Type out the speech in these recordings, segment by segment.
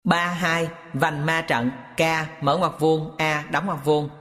3-2 vành ma trận K mở ngoặc vuông A đóng ngoặc vuông.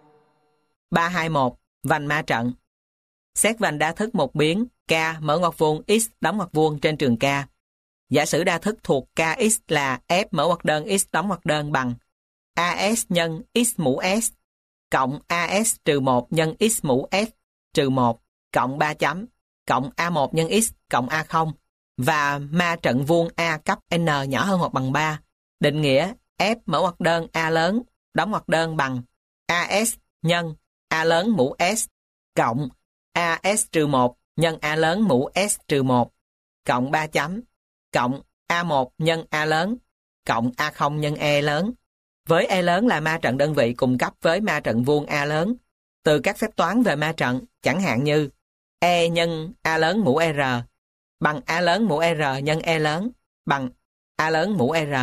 3-2-1 vành ma trận. Xét vành đa thức một biến K mở ngoặc vuông X đóng ngoặc vuông trên trường K. Giả sử đa thức thuộc Kx là F mở ngoặc đơn X đóng ngoặc đơn bằng AS nhân X mũ S cộng AS trừ 1 nhân X mũ S trừ 1 cộng 3 chấm cộng A1 nhân X cộng A0 và ma trận vuông A cấp N nhỏ hơn hoặc bằng 3. Định nghĩa F mở ngoặc đơn A lớn đóng ngoặc đơn bằng AS nhân A lớn mũ S cộng AS trừ 1 nhân A lớn mũ S trừ 1 cộng 3 chấm cộng A1 nhân A lớn cộng A0 nhân E lớn. Với E lớn là ma trận đơn vị cùng cấp với ma trận vuông A lớn. Từ các phép toán về ma trận, chẳng hạn như E nhân A lớn mũ R bằng A lớn mũ R nhân E lớn bằng A lớn mũ R.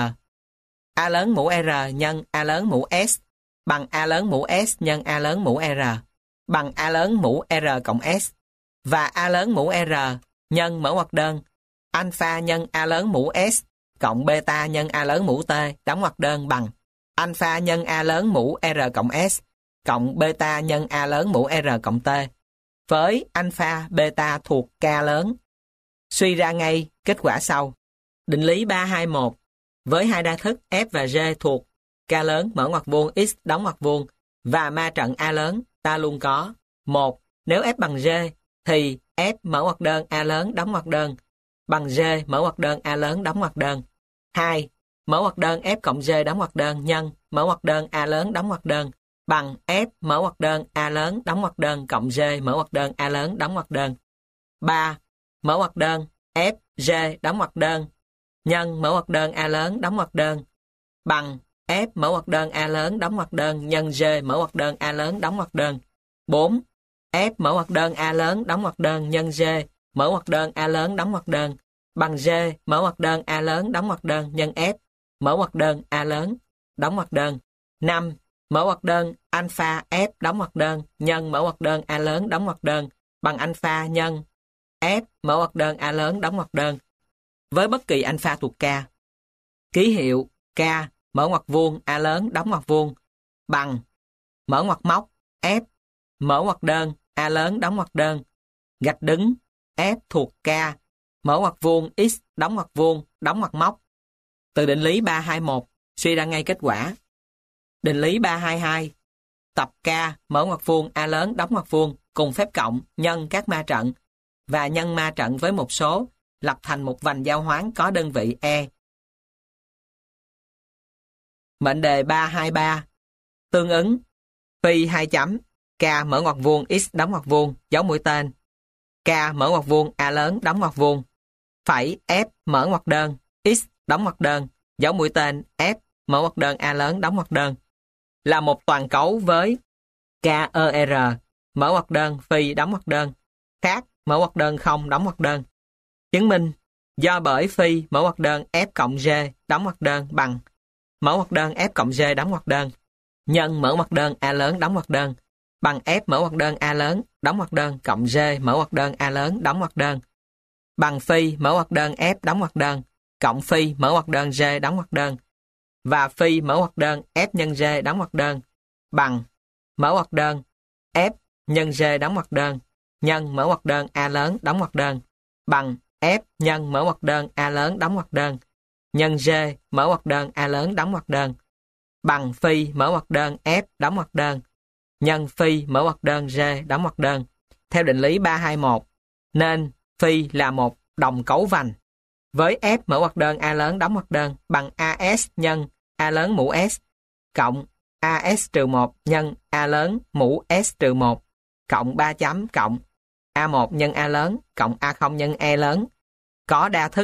A lớn mũ R nhân A lớn mũ S bằng A lớn mũ S nhân A lớn mũ R bằng A lớn mũ R cộng S. Và A lớn mũ R nhân mở ngoặc đơn alpha nhân A lớn mũ S cộng beta nhân A lớn mũ T đóng ngoặc đơn bằng alpha nhân A lớn mũ R cộng S cộng beta nhân A lớn mũ R cộng T với alpha beta thuộc K lớn. Suy ra ngay kết quả sau. Định lý 3-2-1 với hai đa thức F và G thuộc K lớn mở ngoặc vuông X đóng ngoặc vuông và ma trận A lớn, ta luôn có 1. Nếu F bằng G thì F mở ngoặc đơn A lớn đóng ngoặc đơn bằng G mở ngoặc đơn A lớn đóng ngoặc đơn. 2. Mở ngoặc đơn F cộng G đóng ngoặc đơn nhân mở ngoặc đơn A lớn đóng ngoặc đơn bằng F mở ngoặc đơn A lớn đóng ngoặc đơn cộng G mở ngoặc đơn A lớn đóng ngoặc đơn. 3. Mở ngoặc đơn F G đóng ngoặc đơn nhân mở ngoặc đơn A lớn đóng ngoặc đơn bằng F mở ngoặc đơn A lớn đóng ngoặc đơn nhân G mở ngoặc đơn A lớn đóng ngoặc đơn. 4. F mở ngoặc đơn A lớn đóng ngoặc đơn nhân G mở ngoặc đơn A lớn đóng ngoặc đơn bằng G mở ngoặc đơn A lớn đóng ngoặc đơn nhân F mở ngoặc đơn A lớn đóng ngoặc đơn. 5. Mở ngoặc đơn alpha F đóng ngoặc đơn nhân mở ngoặc đơn A lớn đóng ngoặc đơn bằng alpha nhân F mở ngoặc đơn A lớn đóng ngoặc đơn với bất kỳ alpha thuộc K. Ký hiệu K mở ngoặc vuông A lớn đóng ngoặc vuông bằng mở ngoặc móc F mở ngoặc đơn A lớn đóng ngoặc đơn gạch đứng F thuộc K mở ngoặc vuông X đóng ngoặc móc. Từ định lý 3-2-1 suy ra ngay kết quả. Định lý 3-2-2 tập K mở ngoặc vuông A lớn đóng ngoặc vuông cùng phép cộng nhân các ma trận và nhân ma trận với một số lập thành một vành giao hoán có đơn vị E. Mệnh đề 3-2-3 tương ứng phi 2 chấm K mở ngoặc vuông X đóng ngoặc vuông dấu mũi tên K mở ngoặc vuông A lớn đóng ngoặc vuông phẩy F mở ngoặc đơn X đóng ngoặc đơn dấu mũi tên F mở ngoặc đơn A lớn đóng ngoặc đơn là một toàn cấu với KER mở ngoặc đơn phi đóng ngoặc đơn khác mở ngoặc đơn không đóng ngoặc đơn. Chứng minh do bởi phi mở ngoặc đơn F cộng G đóng ngoặc đơn bằng mở ngoặc đơn F cộng G đóng ngoặc đơn nhân mở ngoặc đơn A lớn đóng ngoặc đơn bằng F mở ngoặc đơn A lớn đóng ngoặc đơn cộng G mở ngoặc đơn A lớn đóng ngoặc đơn bằng phi mở ngoặc đơn F đóng ngoặc đơn cộng phi mở ngoặc đơn G đóng ngoặc đơn và phi mở ngoặc đơn F nhân G đóng ngoặc đơn bằng mở ngoặc đơn F nhân G đóng ngoặc đơn nhân mở ngoặc đơn A lớn đóng ngoặc đơn bằng F nhân mở ngoặc đơn A lớn đóng ngoặc đơn nhân G mở ngoặc đơn A lớn đóng ngoặc đơn bằng phi mở ngoặc đơn F đóng ngoặc đơn nhân phi mở ngoặc đơn G đóng ngoặc đơn. Theo định lý 3-2-1 nên phi là một đồng cấu vành với F mở ngoặc đơn A lớn đóng ngoặc đơn bằng AS nhân A lớn mũ S cộng AS trừ 1 nhân A lớn mũ S trừ 1 cộng 3 chấm cộng A1 nhân A lớn cộng A0 nhân E lớn có đa thức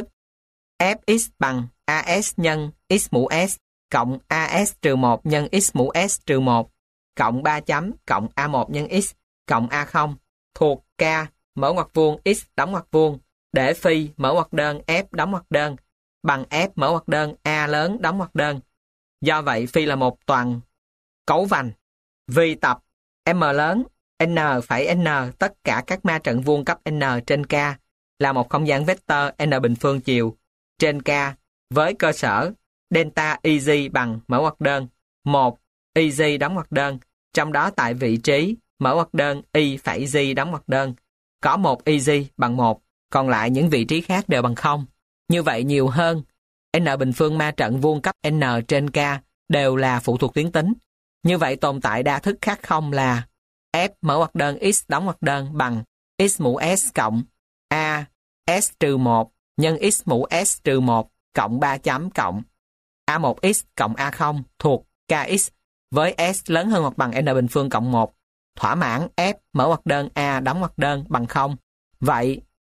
Fx bằng AS nhân X mũ S cộng AS trừ 1 nhân X mũ S trừ 1 cộng 3 chấm cộng A1 nhân X cộng A0 thuộc K mở ngoặc vuông X đóng ngoặc vuông để phi mở ngoặc đơn F đóng ngoặc đơn bằng F mở ngoặc đơn A lớn đóng ngoặc đơn. Do vậy phi là một toàn cấu vành. Vì tập M lớn N phẩy N tất cả các ma trận vuông cấp N trên K là một không gian vector N bình phương chiều trên K với cơ sở delta EG bằng mở ngoặc đơn 1 EG đóng ngoặc đơn, trong đó tại vị trí mở ngoặc đơn Y phẩy G đóng ngoặc đơn có 1 EG bằng 1, còn lại những vị trí khác đều bằng 0. Như vậy nhiều hơn, n bình phương ma trận vuông cấp n trên k đều là phụ thuộc tuyến tính. Như vậy tồn tại đa thức khác không là F mở ngoặc đơn x đóng ngoặc đơn bằng x mũ s cộng a s trừ 1 nhân x mũ s trừ 1 cộng 3 chấm cộng a1x cộng a0 thuộc kx với s lớn hơn hoặc bằng n bình phương cộng 1, thỏa mãn F mở ngoặc đơn a đóng ngoặc đơn bằng 0. Vậy k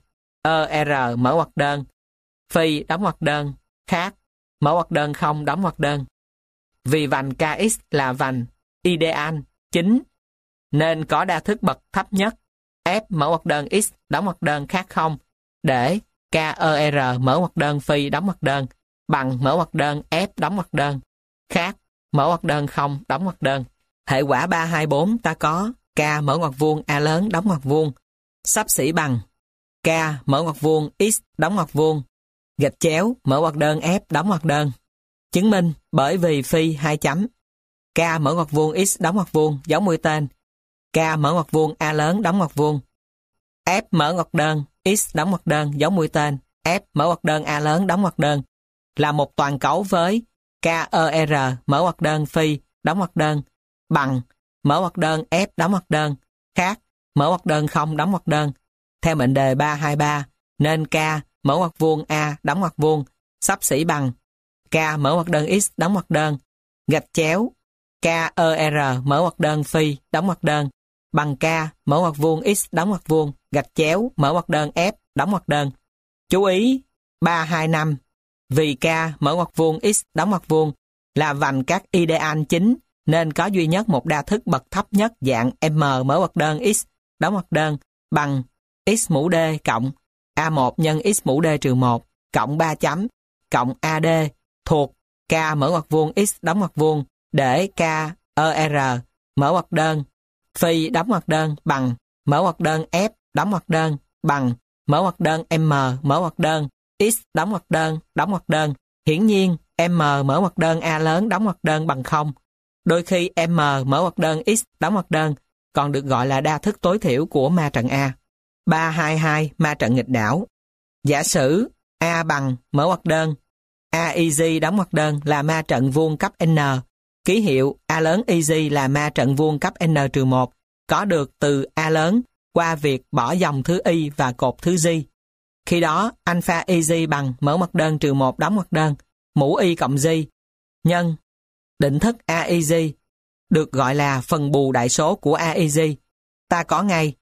r mở ngoặc đơn phi đóng ngoặc đơn khác mở ngoặc đơn không đóng ngoặc đơn. Vì vành kx là vành ideal chính nên có đa thức bậc thấp nhất F mở ngoặc đơn x đóng ngoặc đơn khác 0 để KER mở ngoặc đơn phi đóng ngoặc đơn bằng mở ngoặc đơn F đóng ngoặc đơn khác mở ngoặc đơn không đóng ngoặc đơn. Hệ quả 324 ta có K mở ngoặc vuông A lớn đóng ngoặc vuông xấp xỉ bằng K mở ngoặc vuông X đóng ngoặc vuông gạch chéo mở ngoặc đơn F đóng ngoặc đơn. Chứng minh bởi vì phi 2 chấm K mở ngoặc vuông X đóng ngoặc vuông dấu mũi tên K mở ngoặc vuông A lớn đóng ngoặc vuông F mở ngoặc đơn X đóng ngoặc đơn dấu mũi tên F mở ngoặc đơn A lớn đóng ngoặc đơn là một toàn cấu với KER mở ngoặc đơn phi đóng ngoặc đơn bằng mở ngoặc đơn F đóng ngoặc đơn khác mở ngoặc đơn không đóng ngoặc đơn. Theo mệnh đề 323 nên K mở ngoặc vuông A đóng ngoặc vuông xấp xỉ bằng K mở ngoặc đơn X đóng ngoặc đơn gạch chéo KER mở ngoặc đơn phi đóng ngoặc đơn bằng K mở ngoặc vuông X đóng ngoặc vuông gạch chéo mở ngoặc đơn F đóng ngoặc đơn. Chú ý 325 vì K mở ngoặc vuông X đóng ngoặc vuông là vành các ideal chính nên có duy nhất một đa thức bậc thấp nhất dạng M mở ngoặc đơn X đóng ngoặc đơn bằng X mũ D cộng A1 nhân X mũ D trừ 1 cộng 3 chấm cộng AD thuộc K mở ngoặc vuông X đóng ngoặc vuông để KER mở ngoặc đơn phi đóng ngoặc đơn bằng mở ngoặc đơn F đóng ngoặc đơn bằng mở ngoặc đơn M mở ngoặc đơn X đóng ngoặc đơn. Hiển nhiên M mở ngoặc đơn A lớn đóng ngoặc đơn bằng 0. Đôi khi M mở ngoặc đơn X đóng ngoặc đơn còn được gọi là đa thức tối thiểu của ma trận A. 322 ma trận nghịch đảo. Giả sử A bằng mở ngoặc đơn AEG đóng ngoặc đơn là ma trận vuông cấp N, ký hiệu A lớn EG là ma trận vuông cấp N-1 có được từ A lớn qua việc bỏ dòng thứ Y và cột thứ G. Khi đó alpha EG bằng mở ngoặc đơn trừ 1 đóng ngoặc đơn mũ Y cộng G nhân định thức AEG được gọi là phần bù đại số của AEG. Ta có ngay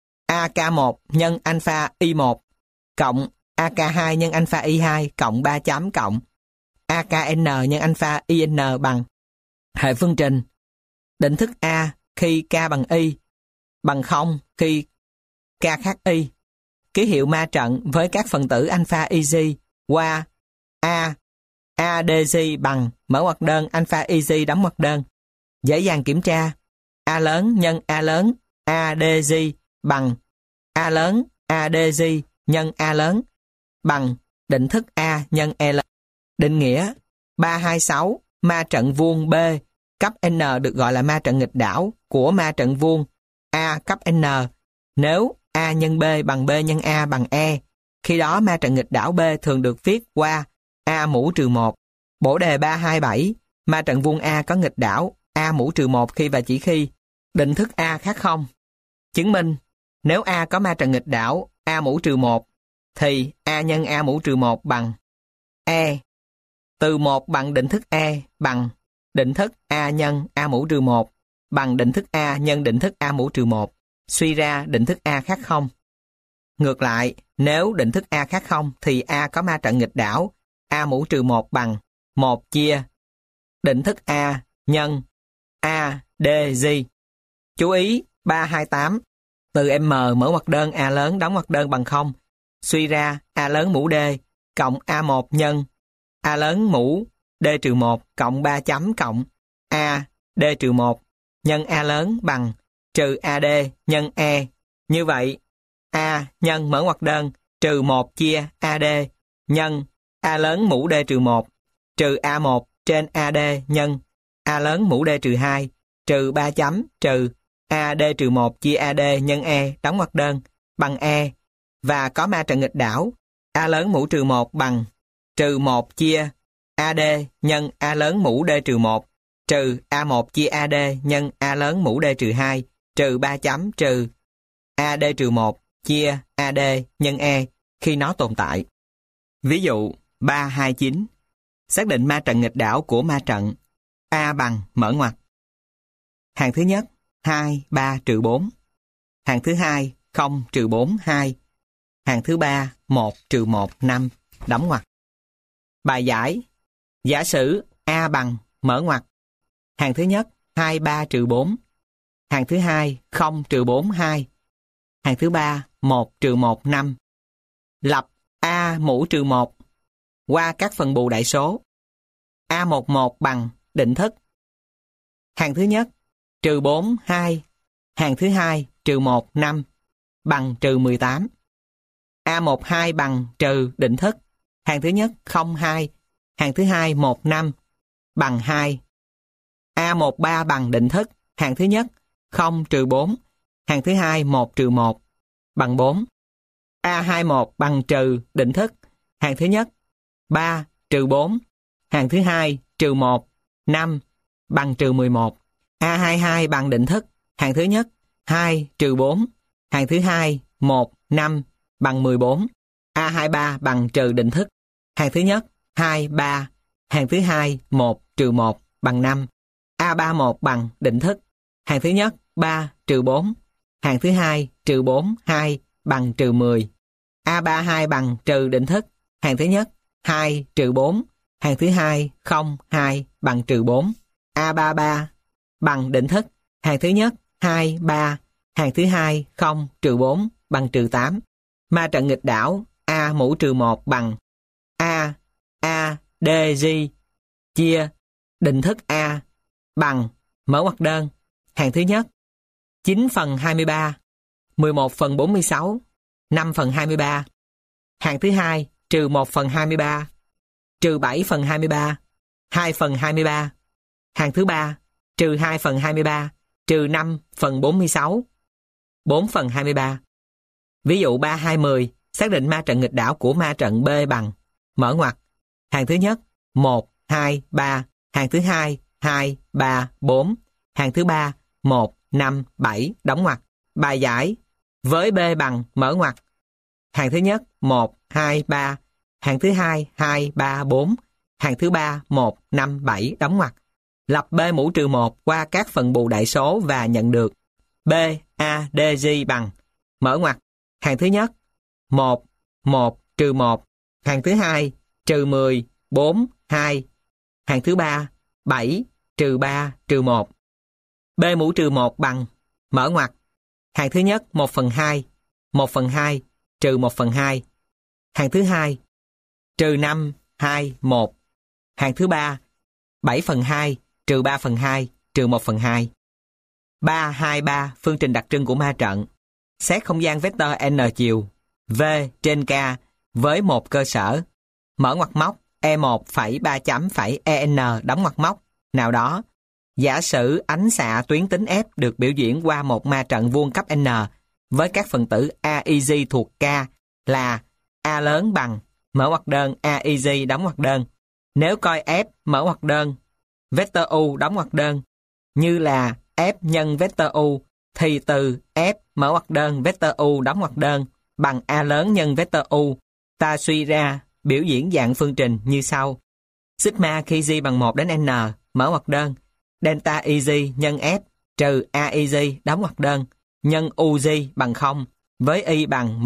AK1 nhân alpha Y1 cộng AK2 nhân alpha Y2 cộng 3 chấm cộng AKN nhân alpha IN bằng hệ phương trình định thức A khi K bằng Y bằng 0 khi K khác Y. Ký hiệu ma trận với các phần tử alpha EG qua A ADG bằng mở ngoặc đơn alpha EG đóng ngoặc đơn. Dễ dàng kiểm tra A lớn nhân A lớn ADG bằng A lớn ADG nhân A lớn bằng định thức A nhân E lớn. Định nghĩa 326 ma trận vuông B cấp N được gọi là ma trận nghịch đảo của ma trận vuông A cấp N nếu A nhân B bằng B nhân A bằng E. Khi đó ma trận nghịch đảo B thường được viết qua A mũ trừ 1. Bổ đề 327 ma trận vuông A có nghịch đảo A mũ trừ 1 khi và chỉ khi định thức A khác 0. Chứng minh nếu A có ma trận nghịch đảo A mũ trừ 1 thì A nhân A mũ trừ 1 bằng E. Từ 1 bằng định thức E bằng định thức A nhân A mũ trừ 1 bằng định thức A nhân định thức A mũ trừ 1. Suy ra định thức A khác 0. Ngược lại, nếu định thức A khác 0 thì A có ma trận nghịch đảo A mũ trừ 1 bằng 1 chia định thức A nhân A D G. Chú ý 328 từ M mở ngoặc đơn A lớn đóng ngoặc đơn bằng 0. Suy ra A lớn mũ D cộng A1 nhân A lớn mũ D trừ 1 cộng 3 chấm cộng A D trừ 1 nhân A lớn bằng trừ AD nhân E. Như vậy A nhân mở ngoặc đơn trừ 1 chia AD nhân A lớn mũ D trừ 1 trừ A1 trên AD nhân A lớn mũ D trừ 2 trừ 3 chấm trừ AD trừ 1 chia AD nhân E đóng ngoặc đơn bằng E, và có ma trận nghịch đảo A lớn mũ trừ 1 bằng trừ 1 chia AD nhân A lớn mũ D trừ 1 trừ A1 chia AD nhân A lớn mũ D trừ 2 trừ 3 chấm trừ AD trừ 1 chia AD nhân E khi nó tồn tại. Ví dụ 329. Xác định ma trận nghịch đảo của ma trận A bằng mở ngoặc. Hàng thứ nhất 2, 3, trừ 4. Hàng thứ hai 0, trừ 4, 2. Hàng thứ ba 1, trừ 1, 5, đóng ngoặc. Bài giải. Giả sử A bằng mở ngoặc. Hàng thứ nhất 2, 3, trừ 4. Hàng thứ hai 0, trừ 4, 2. Hàng thứ ba 1, trừ 1, 5. Lập A mũ trừ 1 qua các phần bù đại số. A11 bằng định thức. Hàng thứ nhất trừ 4, 2. Hàng thứ hai trừ 1, 5 bằng trừ 18. A12 bằng trừ định thức. Hàng thứ nhất 0, 2. Hàng thứ hai 1, 5 bằng 2. A13 bằng định thức. Hàng thứ nhất 0, trừ 4. Hàng thứ hai 1, trừ 1 bằng 4. A21 bằng trừ định thức. Hàng thứ nhất 3, trừ 4. Hàng thứ hai trừ 1, 5 bằng trừ 11. A22 bằng định thức. Hàng thứ nhất 2, trừ 4. Hàng thứ hai 1, 5 bằng 14. A23 bằng trừ định thức. Hàng thứ nhất 2, 3. Hàng thứ hai 1, trừ 1 bằng 5. A31 bằng định thức. Hàng thứ nhất 3, trừ 4. Hàng thứ hai trừ 4, 2 bằng trừ 10. A32 bằng trừ định thức. Hàng thứ nhất 2, trừ 4. Hàng thứ hai 0, 2 bằng trừ 4. A33 bằng định thức. Hàng thứ nhất 2, 3. Hàng thứ hai 0, trừ 4 bằng trừ 8. Ma trận nghịch đảo A mũ trừ 1 bằng A D G chia định thức A bằng mở ngoặc đơn. Hàng thứ nhất 9 phần 23, 11 phần 46, 5 phần 23. Hàng thứ hai trừ 1 phần 23, trừ 7 phần 23, 2 phần 23. Hàng thứ ba trừ 2 phần 23, trừ 5 phần 46, 4 phần 23. Ví dụ 3210, xác định ma trận nghịch đảo của ma trận B bằng mở ngoặc. Hàng thứ nhất 1, 2, 3. Hàng thứ hai 2, 3, 4. Hàng thứ ba 1, 5, 7 đóng ngoặc. Bài giải. Với B bằng mở ngoặc. Hàng thứ nhất 1, 2, 3. Hàng thứ hai 2, 3, 4. Hàng thứ ba 1, 5, 7 đóng ngoặc. Lập B mũ trừ 1 qua các phần bù đại số và nhận được B A D G bằng mở ngoặc. Hàng thứ nhất 1, 1, trừ 1. Hàng thứ hai trừ 10, 4, 2. Hàng thứ ba 7, trừ 3, trừ 1. B mũ trừ 1 bằng mở ngoặc. Hàng thứ nhất 1 phần 2, 1 phần 2, trừ 1 phần 2. Hàng thứ hai trừ 5, 2, 1. Hàng thứ ba 7 phần 2, trừ 3 phần 2, trừ 1 phần 2. 323 phương trình đặc trưng của ma trận. Xét không gian vector n chiều V trên K với một cơ sở mở ngoặc móc E1 phẩy 3 chấm phẩy EN đóng ngoặc móc nào đó. Giả sử ánh xạ tuyến tính F được biểu diễn qua một ma trận vuông cấp N với các phần tử AIG thuộc K là A lớn bằng mở ngoặc đơn AIG đóng ngoặc đơn. Nếu coi F mở ngoặc đơn vector U đóng ngoặc đơn như là F nhân vector U thì từ F mở ngoặc đơn vector U đóng ngoặc đơn bằng A lớn nhân vector U, ta suy ra biểu diễn dạng phương trình như sau. Sigma khi G bằng 1 đến N mở ngoặc đơn delta EG nhân F trừ AEG đóng ngoặc đơn nhân UG bằng 0 với Y bằng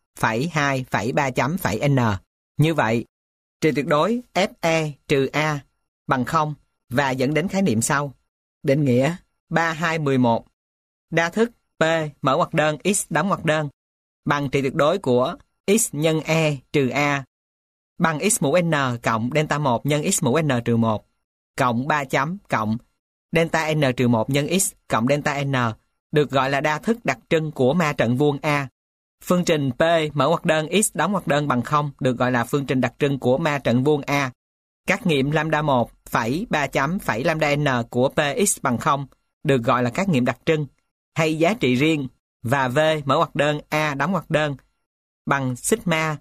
1,2,3 chấm phẩy N. Như vậy, trừ tuyệt đối FE trừ A bằng 0 và dẫn đến khái niệm sau. Định nghĩa 3211. Đa thức P mở ngoặc đơn X đóng ngoặc đơn bằng trị tuyệt đối của X nhân E trừ A bằng X mũ N cộng delta 1 nhân X mũ N trừ 1 cộng 3 chấm cộng delta N trừ 1 nhân X cộng delta N được gọi là đa thức đặc trưng của ma trận vuông A. Phương trình P mở ngoặc đơn X đóng ngoặc đơn bằng 0 được gọi là phương trình đặc trưng của ma trận vuông A. Các nghiệm lambda 1 phẩy 3 chấm phẩy lambda n của Px bằng 0 được gọi là các nghiệm đặc trưng hay giá trị riêng, và V mở ngoặc đơn A đóng ngoặc đơn bằng sigma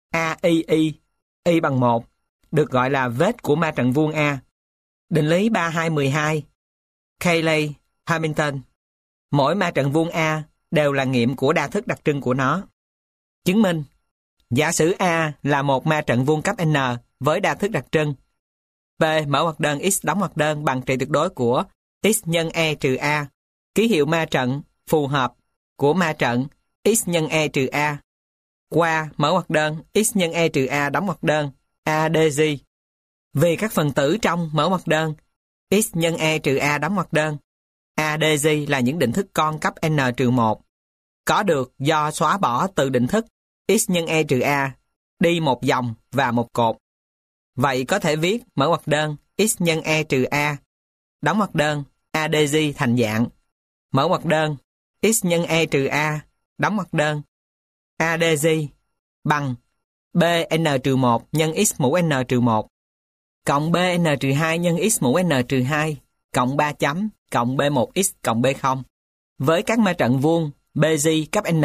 y bằng 1 được gọi là vết của ma trận vuông A. Định lý 3212 Cayley Hamilton. Mỗi ma trận vuông A đều là nghiệm của đa thức đặc trưng của nó. Chứng minh: giả sử A là một ma trận vuông cấp n với đa thức đặc trưng P mở ngoặc đơn x đóng ngoặc đơn bằng trị tuyệt đối của x nhân e trừ A, ký hiệu ma trận phù hợp của ma trận x nhân e trừ A qua mở ngoặc đơn x nhân e trừ A đóng ngoặc đơn ADG. Vì các phần tử trong mở ngoặc đơn x nhân e trừ A đóng ngoặc đơn ADG là những định thức con cấp n-1 có được do xóa bỏ từ định thức x nhân e trừ A đi một dòng và một cột. Vậy có thể viết mở ngoặc đơn x nhân e trừ A đóng ngoặc đơn ADG thành dạng mở ngoặc đơn x nhân e trừ A đóng ngoặc đơn ADG bằng bn-1 nhân x mũ n-1 cộng bn-2 nhân x mũ n-2 cộng 3 chấm cộng b1x cộng b0 với các ma trận vuông BG cấp n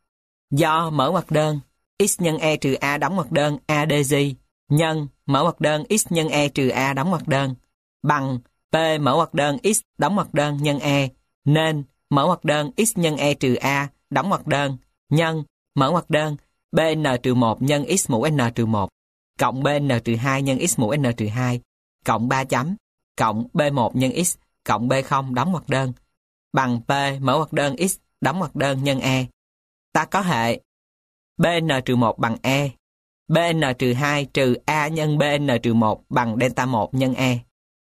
do mở ngoặc đơn x nhân e trừ A đóng ngoặc đơn ADG nhân mở ngoặc đơn x nhân e trừ A đóng ngoặc đơn bằng P mở ngoặc đơn x đóng ngoặc đơn nhân e, nên mở ngoặc đơn x nhân e trừ A đóng ngoặc đơn nhân mở ngoặc đơn bn-1 nhân x mũ n-1 cộng bn-2 nhân x mũ n-2 cộng 3 chấm cộng b1 nhân x cộng b0 đóng ngoặc đơn bằng P mở ngoặc đơn x đóng ngoặc đơn nhân e. Ta có hệ bn-1 bằng e, bn-2 trừ A nhân bn-1 bằng delta 1 nhân e,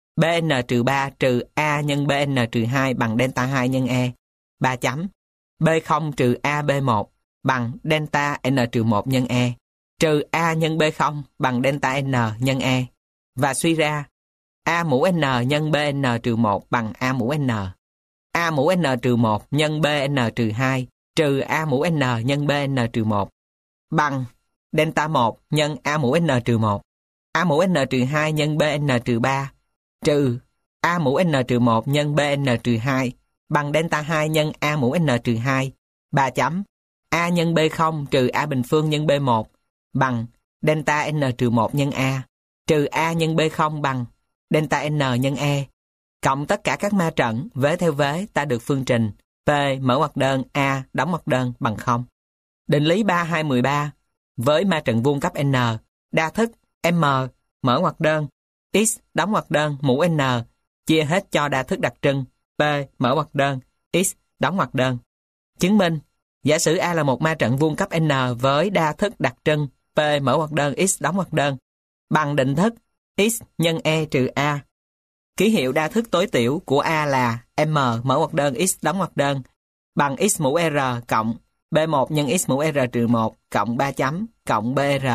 bn-3 trừ A nhân bn-2 bằng delta 2 nhân e, 3 chấm, b0 trừ A b1 bằng delta n-1 nhân e, trừ A nhân b0 bằng delta n nhân e, và suy ra A mũ n nhân bn-1 bằng A mũ n, A mũ n-1 nhân bn-2 trừ A mũ n nhân bn-1 bằng delta 1 nhân A mũ n-1, A mũ n-2 nhân bn-3 trừ A mũ n-1 nhân bn-2 bằng delta 2 nhân A mũ n-2, 3 chấm, A nhân b0 trừ A bình phương nhân b1 bằng delta n-1 nhân A, trừ A nhân b0 bằng delta n nhân e, cộng tất cả các ma trận vế theo vế ta được phương trình P mở ngoặc đơn A đóng ngoặc đơn bằng 0. Định lý 3213 với ma trận vuông cấp n, đa thức M mở ngoặc đơn x đóng ngoặc đơn mũ n chia hết cho đa thức đặc trưng P mở ngoặc đơn x đóng ngoặc đơn. Chứng minh: giả sử A là một ma trận vuông cấp n với đa thức đặc trưng P mở ngoặc đơn x đóng ngoặc đơn bằng định thức x nhân e trừ A. Ký hiệu đa thức tối tiểu của A là M mở ngoặc đơn x đóng ngoặc đơn bằng x mũ R cộng B1 nhân x mũ R trừ 1 cộng 3 chấm cộng BR.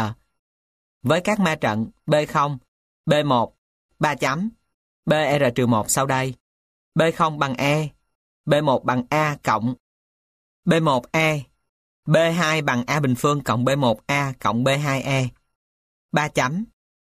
Với các ma trận B0, B1, 3 chấm, BR trừ 1 sau đây. B0 bằng E, B1 bằng A cộng B1E, B2 bằng A bình phương cộng B1A cộng B2E. 3 chấm.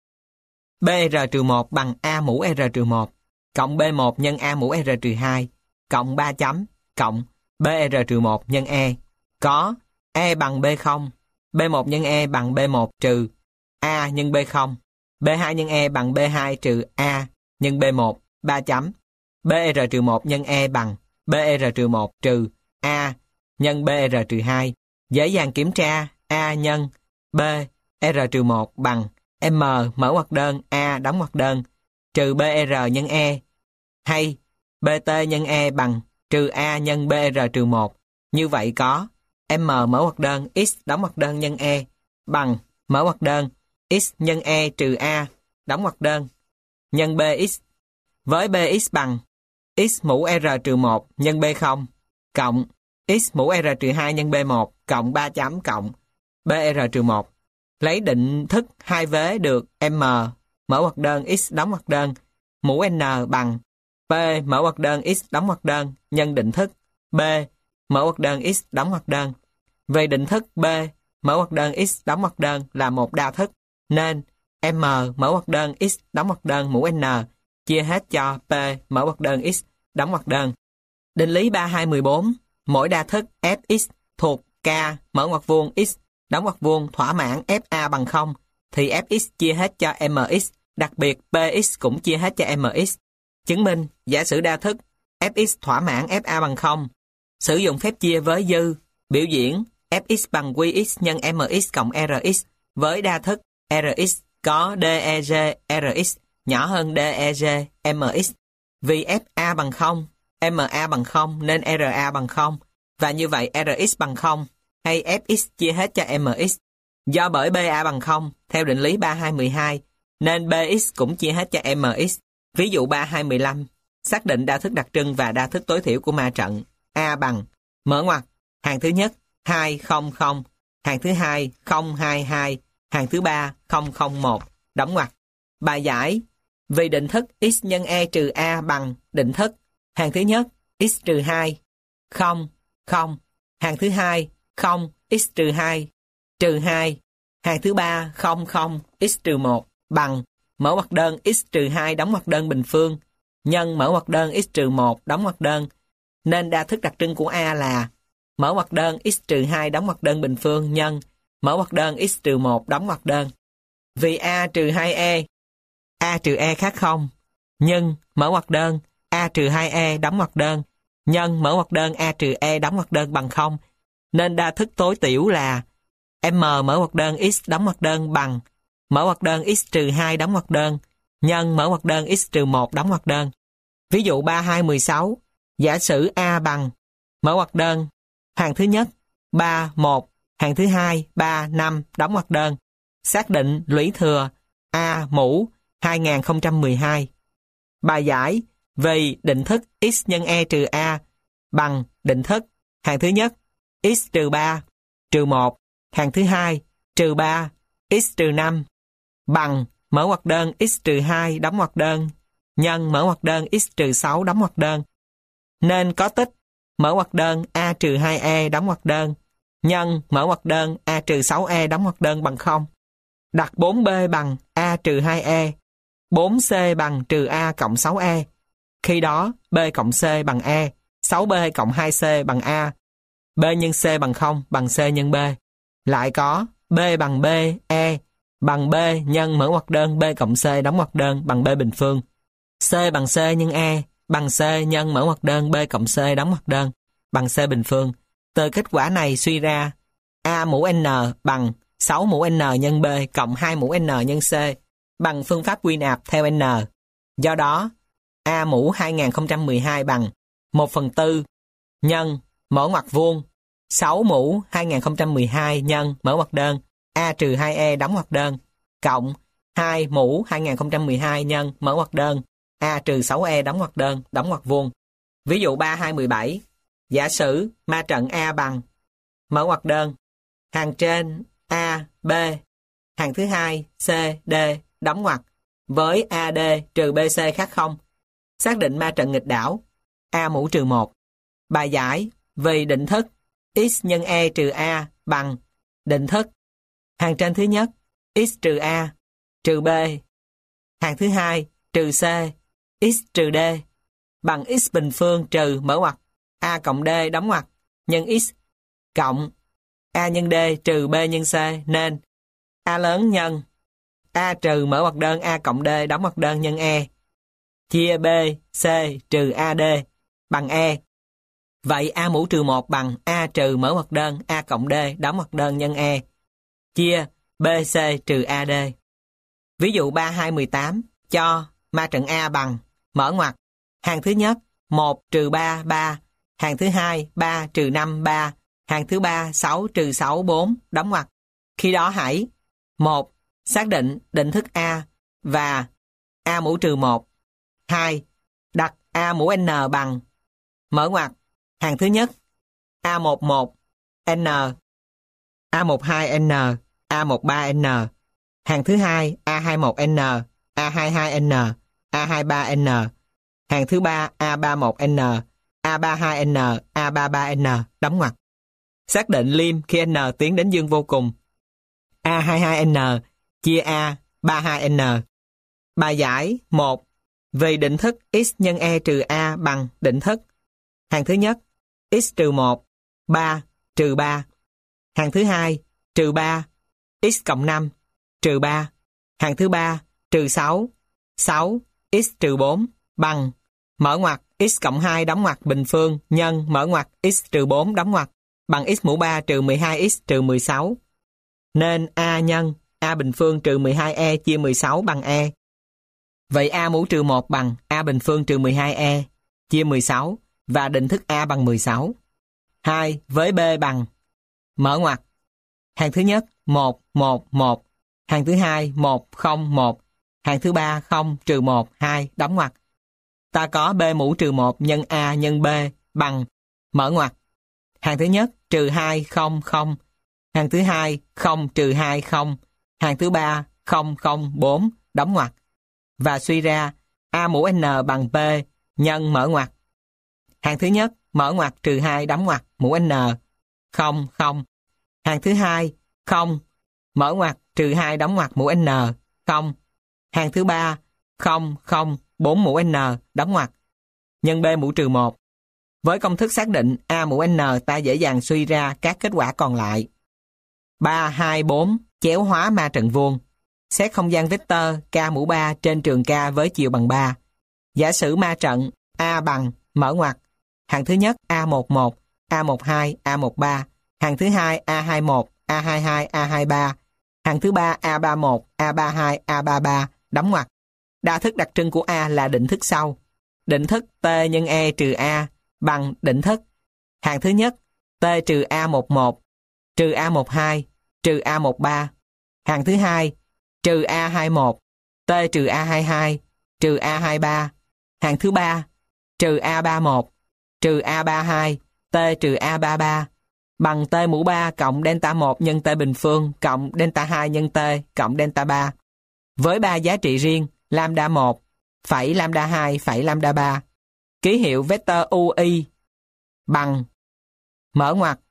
BR trừ 1 bằng A mũ R trừ 1 cộng B1 nhân A mũ R trừ 2 cộng 3 chấm cộng BR trừ 1 nhân E. Có E bằng B0, B1 nhân E bằng B1 trừ A nhân B0, B2 nhân E bằng B2 trừ A nhân B1, 3 chấm. BR trừ 1 nhân E bằng BR trừ 1 trừ A nhân BR trừ 2. Dễ dàng kiểm tra A nhân B R trừ 1 bằng M mở ngoặc đơn A đóng ngoặc đơn trừ BR nhân E, hay BT nhân E bằng trừ A nhân BR trừ 1. Như vậy có M mở ngoặc đơn x đóng ngoặc đơn nhân E bằng mở ngoặc đơn x nhân E trừ A đóng ngoặc đơn nhân BX, với BX bằng x mũ R trừ 1 nhân B0 cộng x mũ R trừ 2 nhân B1 cộng 3 chấm cộng BR trừ 1. Lấy định thức hai vế được M mở ngoặc đơn x đóng ngoặc đơn mũ n bằng P mở ngoặc đơn x đóng ngoặc đơn nhân định thức B mở ngoặc đơn x đóng ngoặc đơn. Về định thức B mở ngoặc đơn x đóng ngoặc đơn là một đa thức, nên M mở ngoặc đơn X đóng ngoặc đơn mũ N chia hết cho P mở ngoặc đơn X đóng ngoặc đơn. Định lý 3214, mỗi đa thức Fx thuộc K mở ngoặc vuông X đóng ngoặc vuông thỏa mãn FA bằng 0 thì Fx chia hết cho Mx, đặc biệt Px cũng chia hết cho Mx. Chứng minh, giả sử đa thức Fx thỏa mãn FA bằng 0, sử dụng phép chia với dư, biểu diễn Fx bằng Qx nhân Mx cộng Rx với đa thức Rx có DEG Rx nhỏ hơn DEG Mx. Vì FA bằng 0, MA bằng 0 nên RA bằng 0, và như vậy Rx bằng 0, hay Fx chia hết cho Mx. Do bởi BA bằng 0, theo định lý 3212, nên Bx cũng chia hết cho Mx. Ví dụ 3215, xác định đa thức đặc trưng và đa thức tối thiểu của ma trận. A bằng, mở ngoặc, hàng thứ nhất 200, hàng thứ hai 022, hàng thứ ba 001, đóng ngoặc. Bài giải, vì định thức x nhân e trừ a bằng định thức hàng thứ nhất x trừ 2, 0, hàng thứ hai 0, x trừ 2, trừ 2, hàng thứ ba 00, x trừ 1 bằng mở ngoặc đơn x trừ 2 đóng ngoặc đơn bình phương nhân mở ngoặc đơn x trừ 1 đóng ngoặc đơn, nên đa thức đặc trưng của A là mở ngoặc đơn x trừ 2 đóng ngoặc đơn bình phương nhân mở ngoặc đơn x trừ 1 đóng ngoặc đơn. Vì A trừ 2E, A trừ E khác 0, nhưng mở ngoặc đơn A trừ 2E đóng ngoặc đơn nhân mở ngoặc đơn A trừ E đóng ngoặc đơn bằng 0, nên đa thức tối thiểu là M mở ngoặc đơn x đóng ngoặc đơn bằng mở ngoặc đơn x trừ 2 đóng ngoặc đơn nhân mở ngoặc đơn x trừ 1 đóng ngoặc đơn. Ví dụ 3216, giả sử A bằng mở ngoặc đơn hàng thứ nhất 3, 1, hàng thứ hai 3, 5 đóng ngoặc đơn. Xác định lũy thừa A mũ 2012. Bài giải, vì định thức x nhân e trừ a bằng định thức hàng thứ nhất x trừ 3 trừ 1, hàng thứ hai trừ 3 x trừ 5 bằng mở ngoặc đơn x trừ 2 đóng ngoặc đơn nhân mở ngoặc đơn x trừ 6 đóng ngoặc đơn, nên có tích mở ngoặc đơn a trừ 2e đóng ngoặc đơn nhân mở ngoặc đơn a trừ 6e đóng ngoặc đơn bằng 0. Đặt 4b bằng a trừ 2e, 4c bằng trừ a cộng 6e. Khi đó b cộng c bằng e, 6b cộng 2c bằng a, b nhân c bằng 0 bằng c nhân b. Lại có b bằng b, e bằng b nhân mở ngoặc đơn b cộng c đóng ngoặc đơn bằng b bình phương. C bằng c nhân e bằng c nhân mở ngoặc đơn b cộng c đóng ngoặc đơn bằng c bình phương. Từ kết quả này suy ra a mũ n bằng 6 mũ n nhân b cộng 2 mũ n nhân c bằng phương pháp quy nạp theo n. Do đó, a mũ 2012 bằng 1/4 nhân mở ngoặc vuông 6 mũ 2012 nhân mở ngoặc đơn a trừ 2e đóng ngoặc đơn cộng 2 mũ 2012 nhân mở ngoặc đơn a trừ 6e đóng ngoặc vuông. Ví dụ 3217, giả sử ma trận A bằng mở ngoặc đơn hàng trên A, B, hàng thứ hai C, D đóng ngoặc với AD trừ BC khác 0. Xác định ma trận nghịch đảo A mũ trừ 1. Bài giải, vì định thức x nhân e trừ a bằng định thức hàng trên thứ nhất x trừ a trừ b, hàng thứ hai trừ c x trừ d bằng x bình phương trừ mở ngoặc a cộng d đóng ngoặc nhân x cộng a nhân d trừ b nhân c, nên a lớn nhân a trừ mở ngoặc đơn a cộng d đóng ngoặc đơn nhân e chia b c trừ ad bằng e. Vậy a mũ trừ 1 bằng a trừ mở ngoặc đơn a cộng d đóng ngoặc đơn nhân e chia bc trừ ad. Ví dụ 3218 cho ma trận A bằng mở ngoặc hàng thứ nhất 1 trừ 3 3, hàng thứ hai 3 trừ 5 3, hàng thứ ba 6 trừ 6 4 đóng ngoặc. Khi đó hãy 1. Xác định định thức A và a mũ trừ 1. 2. Đặt a mũ n bằng mở ngoặc hàng thứ nhất A11 N, A12 N, A13 N, hàng thứ hai A21 N, A22 N, A23 N, hàng thứ ba A31 N, A32 N, A33 N đóng ngoặc. Xác định lim khi N tiến đến dương vô cùng. A22 N chia A 32n. Bài giải 1. Vì định thức x nhân e trừ a bằng định thức. Hàng thứ nhất, x trừ 1, 3, trừ 3. Hàng thứ hai, trừ 3, x cộng 5, trừ 3. Hàng thứ ba, trừ 6, 6, x trừ 4, bằng, mở ngoặc, x cộng 2 đóng ngoặc bình phương nhân mở ngoặc x trừ 4 đóng ngoặc bằng x mũ 3 trừ 12x trừ 16. Nên a nhân a bình phương trừ 12e chia 16 bằng e. Vậy a mũ trừ 1 bằng a bình phương trừ 12e chia 16 và định thức a bằng 16. 2 với b bằng, mở ngoặc, hàng thứ nhất 1, 1, 1, hàng thứ hai 1, 0, 1, hàng thứ ba 0, trừ 1, 2, đóng ngoặc. Ta có b mũ trừ 1 nhân a nhân b bằng, mở ngoặc, hàng thứ nhất trừ 2, 0, 0, hàng thứ hai 0, trừ 2, 0, hàng thứ ba 0, 0, 4, đóng ngoặc. Và suy ra a mũ n bằng p nhân mở ngoặc. Hàng thứ nhất mở ngoặc trừ 2 đóng ngoặc mũ n 0, 0. Hàng thứ hai 0 mở ngoặc trừ 2 đóng ngoặc mũ n 0. Hàng thứ ba 0, 0, 4 mũ n đóng ngoặc. Nhân b mũ trừ 1. Với công thức xác định a mũ n ta dễ dàng suy ra các kết quả còn lại. 3, 2, 4 chéo hóa ma trận vuông. Xét không gian vector k mũ 3 trên trường k với chiều bằng 3. Giả sử ma trận a bằng, mở ngoặc, hàng thứ nhất A11, A12, A13, hàng thứ hai A21, A22, A23, hàng thứ ba A31, A32, A33, đóng ngoặc. Đa thức đặc trưng của A là định thức sau. Định thức T nhân E trừ A bằng định thức hàng thứ nhất T trừ A11 trừ A12 trừ A13, hàng thứ hai trừ A21 T trừ A22 trừ A23, hàng thứ ba trừ A31 trừ A32 T trừ A33 bằng T mũ 3 cộng delta 1 nhân T bình phương cộng delta 2 nhân T cộng delta 3 với 3 giá trị riêng lambda 1, phẩy lambda 2, phẩy lambda 3. Ký hiệu vector UI bằng, mở ngoặc,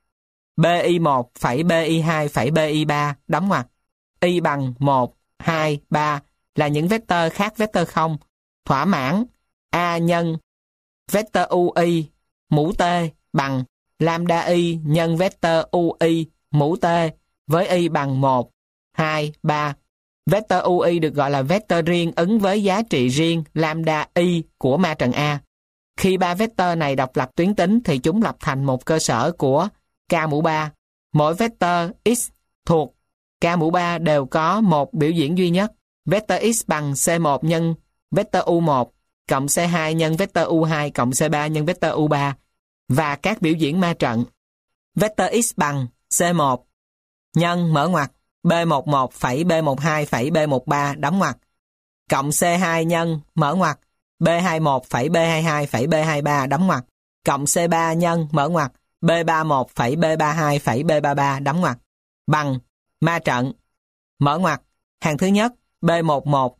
BI1, phẩy BI2, phẩy BI3, đóng ngoặc. Y bằng 1, 2, 3 là những vector khác vector 0, thỏa mãn A nhân vector UI mũ T bằng lambda Y nhân vector UI mũ T với Y bằng 1, 2, 3. Vector UI được gọi là vector riêng ứng với giá trị riêng lambda Y của ma trận A. Khi ba vector này độc lập tuyến tính thì chúng lập thành một cơ sở của K mũ 3. Mỗi vector X thuộc K mũ 3 đều có một biểu diễn duy nhất. Vector X bằng C1 nhân vector U1 cộng C2 nhân vector U2 cộng C3 nhân vector U3 và các biểu diễn ma trận. Vector X bằng C1 nhân mở ngoặc B11 phẩy B12 phẩy B13 đóng ngoặc cộng C2 nhân mở ngoặc B21 phẩy B22 phẩy B23 đóng ngoặc cộng C3 nhân mở ngoặc B31 phẩy B32 phẩy B33 đóng ngoặc bằng ma trận, mở ngoặc, hàng thứ nhất B11,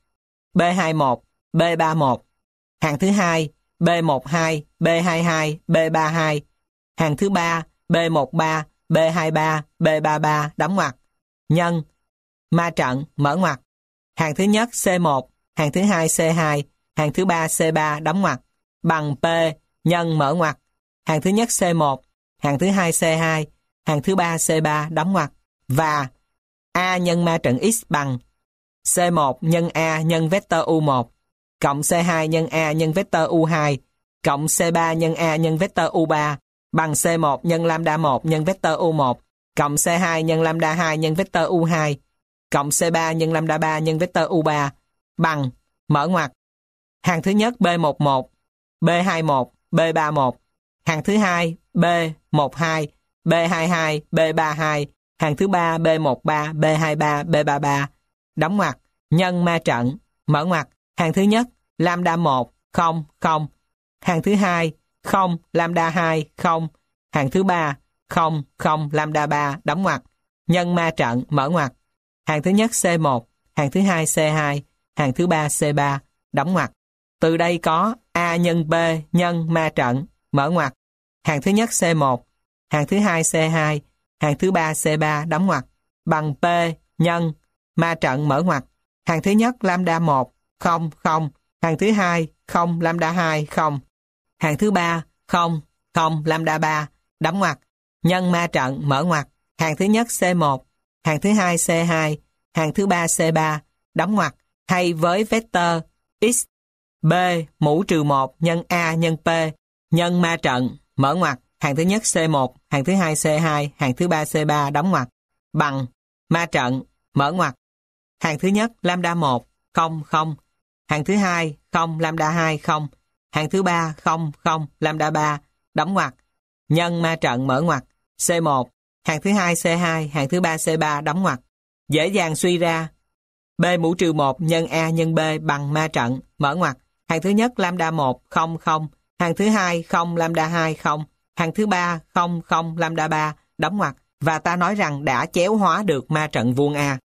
B21, B31, hàng thứ hai B12, B22, B32, hàng thứ ba B13, B23, B33 đóng ngoặc nhân ma trận, mở ngoặc, hàng thứ nhất C1, hàng thứ hai C2, hàng thứ ba C3 đóng ngoặc bằng P nhân mở ngoặc, hàng thứ nhất C1, hàng thứ hai C2, hàng thứ ba C3 đóng ngoặc và A nhân ma trận X bằng C1 nhân A nhân vector U1 cộng C2 nhân A nhân vector U2 cộng C3 nhân A nhân vector U3 bằng C1 nhân lambda 1 nhân vector U1 cộng C2 nhân lambda 2 nhân vector U2 cộng C3 nhân lambda 3 nhân vector U3 bằng, mở ngoặc, hàng thứ nhất B11, B21, B31, hàng thứ hai B12, B22, B32, hàng thứ ba B13, B23, B33, đóng ngoặc, nhân ma trận, mở ngoặc, hàng thứ nhất lambda 1, 0, 0, hàng thứ hai 0, lambda 2, 0, hàng thứ ba 0, 0, lambda 3, đóng ngoặc, nhân ma trận, mở ngoặc, hàng thứ nhất C1, hàng thứ hai C2, hàng thứ ba C3, đóng ngoặc. Từ đây có A nhân B nhân ma trận, mở ngoặc, hàng thứ nhất C1, hàng thứ hai C2, hàng thứ ba C3 đóng ngoặc bằng P nhân ma trận mở ngoặc, Hàng thứ nhất lambda 1, 0, 0. Hàng thứ hai, 0, lambda 2, 0. Hàng thứ ba, 0, 0, lambda 3, đóng ngoặc. Nhân ma trận, mở ngoặc. Hàng thứ nhất C1, hàng thứ hai C2, hàng thứ ba C3, đóng ngoặc. Hay với vector x, b mũ trừ 1 nhân a nhân p, nhân ma trận, mở ngoặc. Hàng thứ nhất C1, hàng thứ hai C2, hàng thứ ba C3, đóng ngoặc. Bằng ma trận, mở ngoặc. Hàng thứ nhất lambda 1, 0, 0. Hàng thứ hai, 0, lambda 2, 0. Hàng thứ ba, 0, 0, lambda 3, đóng ngoặc. Nhân ma trận, mở ngoặc. C1, hàng thứ hai C2, hàng thứ ba C3, đóng ngoặc. Dễ dàng suy ra b mũ trừ 1 nhân a nhân b bằng ma trận, mở ngoặc. Hàng thứ nhất lambda 1, 0, 0. Hàng thứ hai, 0, lambda 2, 0. Hàng thứ ba, 0, 0, lambda 3, đóng ngoặc. Và ta nói rằng đã chéo hóa được ma trận vuông A.